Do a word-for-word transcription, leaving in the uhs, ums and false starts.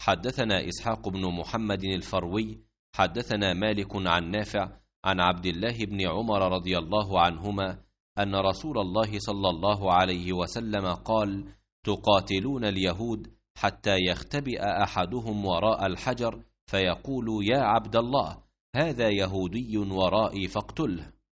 حدثنا إسحاق بن محمد الفروي حدثنا مالك عن نافع عن عبد الله بن عمر رضي الله عنهما أن رسول الله صلى الله عليه وسلم قال: تقاتلون اليهود حتى يختبئ أحدهم وراء الحجر فيقول: يا عبد الله، هذا يهودي ورائي فاقتله.